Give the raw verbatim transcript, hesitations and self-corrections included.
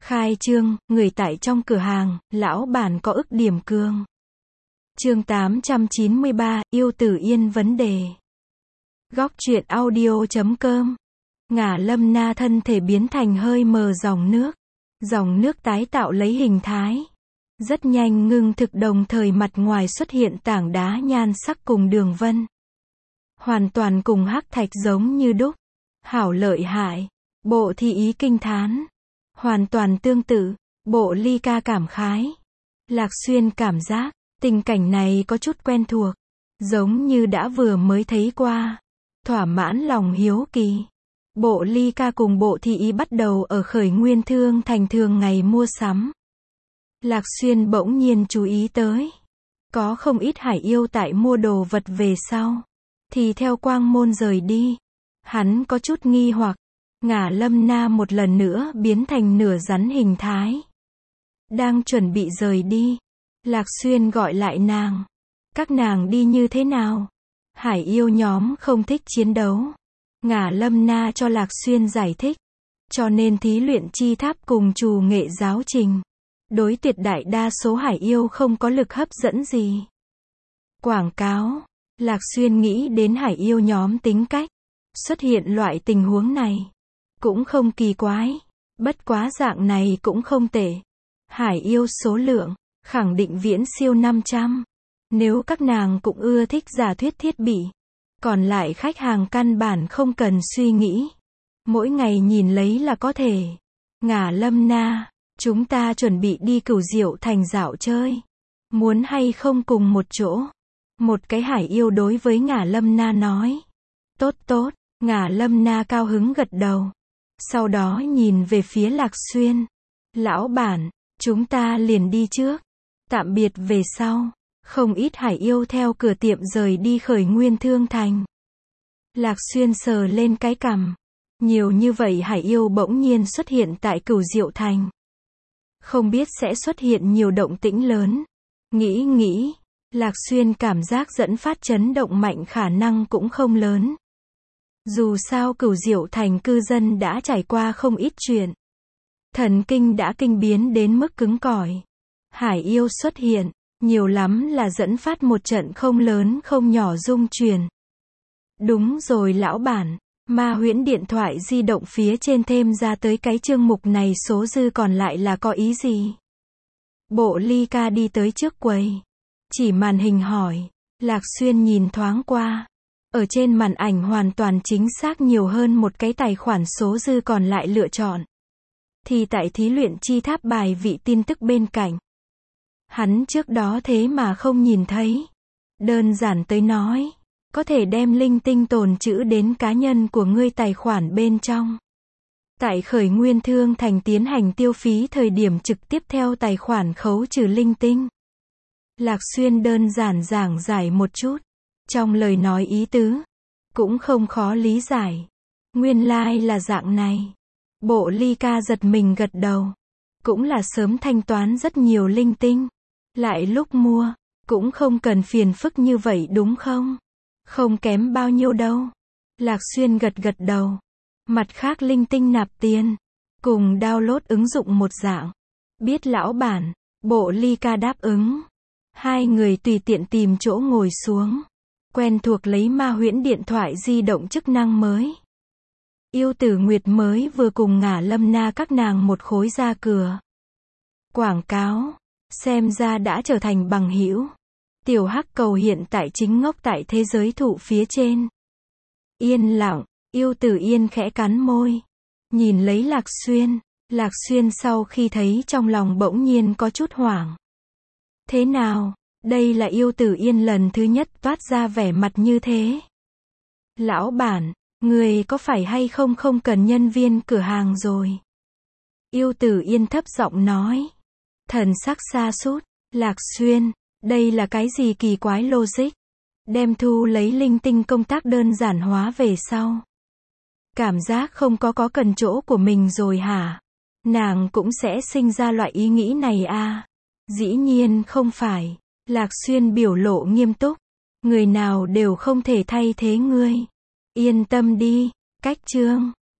Khai trương, người tại trong cửa hàng, lão bản có ức điểm cường. Chương tám trăm chín mươi ba, yêu Tử Yên vấn đề. Góc truyện audio chấm com. Ngả Lâm Na thân thể biến thành hơi mờ dòng nước. Dòng nước tái tạo lấy hình thái. Rất nhanh ngưng thực, đồng thời mặt ngoài xuất hiện tảng đá nhan sắc cùng đường vân. Hoàn toàn cùng hắc thạch giống như đúc. Hảo lợi hại. Bộ Thi Ý kinh thán. Hoàn toàn tương tự. Bộ Ly Ca cảm khái. Lạc Xuyên cảm giác, tình cảnh này có chút quen thuộc. Giống như đã vừa mới thấy qua. Thỏa mãn lòng hiếu kỳ. Bộ Ly Ca cùng Bộ Thi Ý bắt đầu ở Khởi Nguyên Thương Thành thường ngày mua sắm. Lạc Xuyên bỗng nhiên chú ý tới. Có không ít hải yêu tại mua đồ vật về sau. Thì theo quang môn rời đi. Hắn có chút nghi hoặc. Ngả Lâm Na một lần nữa biến thành nửa rắn hình thái. Đang chuẩn bị rời đi. Lạc Xuyên gọi lại nàng. Các nàng đi như thế nào? Hải yêu nhóm không thích chiến đấu. Ngả Lâm Na cho Lạc Xuyên giải thích. Cho nên thí luyện chi tháp cùng trù nghệ giáo trình. Đối tuyệt đại đa số hải yêu không có lực hấp dẫn gì. Quảng cáo. Lạc Xuyên nghĩ đến hải yêu nhóm tính cách. Xuất hiện loại tình huống này. Cũng không kỳ quái. Bất quá dạng này cũng không tệ. Hải yêu số lượng, khẳng định viễn siêu năm trăm. Nếu các nàng cũng ưa thích giả thuyết thiết bị. Còn lại khách hàng căn bản không cần suy nghĩ. Mỗi ngày nhìn lấy là có thể. Ngả Lâm Na, chúng ta chuẩn bị đi Cửu Diệu Thành dạo chơi. Muốn hay không cùng một chỗ? Một cái hải yêu đối với Ngả Lâm Na nói. Tốt tốt, Ngả Lâm Na cao hứng gật đầu. Sau đó nhìn về phía Lạc Xuyên. Lão bản, chúng ta liền đi trước. Tạm biệt về sau. Không ít hải yêu theo cửa tiệm rời đi Khởi Nguyên Thương Thành. Lạc Xuyên sờ lên cái cằm. Nhiều như vậy hải yêu bỗng nhiên xuất hiện tại Cửu Diệu Thành. Không biết sẽ xuất hiện nhiều động tĩnh lớn. Nghĩ nghĩ, Lạc Xuyên cảm giác dẫn phát chấn động mạnh khả năng cũng không lớn. Dù sao Cửu Diệu Thành cư dân đã trải qua không ít chuyện. Thần kinh đã kinh biến đến mức cứng cỏi. Hải yêu xuất hiện, nhiều lắm là dẫn phát một trận không lớn không nhỏ rung chuyển. Đúng rồi lão bản, Ma Huyễn điện thoại di động phía trên thêm ra tới cái chương mục này số dư còn lại là có ý gì? Bộ Ly Ca đi tới trước quầy. Chỉ màn hình hỏi. Lạc Xuyên nhìn thoáng qua. Ở trên màn ảnh hoàn toàn chính xác nhiều hơn một cái tài khoản số dư còn lại lựa chọn. Thì tại thí luyện chi tháp bài vị tin tức bên cạnh. Hắn trước đó thế mà không nhìn thấy. Đơn giản tới nói. Có thể đem linh tinh tồn trữ đến cá nhân của ngươi tài khoản bên trong. Tại Khởi Nguyên Thương Thành tiến hành tiêu phí thời điểm trực tiếp theo tài khoản khấu trừ linh tinh. Lạc Xuyên đơn giản giảng giải một chút. Trong lời nói ý tứ. Cũng không khó lý giải. Nguyên lai là dạng này. Bộ Ly Ca giật mình gật đầu. Cũng là sớm thanh toán rất nhiều linh tinh. Lại lúc mua. Cũng không cần phiền phức như vậy đúng không? Không kém bao nhiêu đâu. Lạc Xuyên gật gật đầu. Mặt khác linh tinh nạp tiền. Cùng download ứng dụng một dạng. Biết lão bản. Bộ Ly Ca đáp ứng. Hai người tùy tiện tìm chỗ ngồi xuống. Quen thuộc lấy Ma Huyễn điện thoại di động chức năng mới. Yêu Tử Nguyệt mới vừa cùng Ngả Lâm Na các nàng một khối ra cửa. Quảng cáo. Xem ra đã trở thành bằng hữu. Tiểu Hắc Cầu hiện tại chính ngốc tại thế giới thụ phía trên. Yên lặng. Yêu Tử Yên khẽ cắn môi. Nhìn lấy Lạc Xuyên. Lạc Xuyên sau khi thấy trong lòng bỗng nhiên có chút hoảng. Thế nào? Đây là Yêu Tử Yên lần thứ nhất toát ra vẻ mặt như thế. Lão bản, người có phải hay không không cần nhân viên cửa hàng rồi? Yêu Tử Yên thấp giọng nói. Thần sắc sa sút. Lạc Xuyên, đây là cái gì kỳ quái logic? Đem thu lấy linh tinh công tác đơn giản hóa về sau. Cảm giác không có có cần chỗ của mình rồi hả? Nàng cũng sẽ sinh ra loại ý nghĩ này à? Dĩ nhiên không phải. Lạc Xuyên biểu lộ nghiêm túc. Người nào đều không thể thay thế ngươi. Yên tâm đi. Cách chương.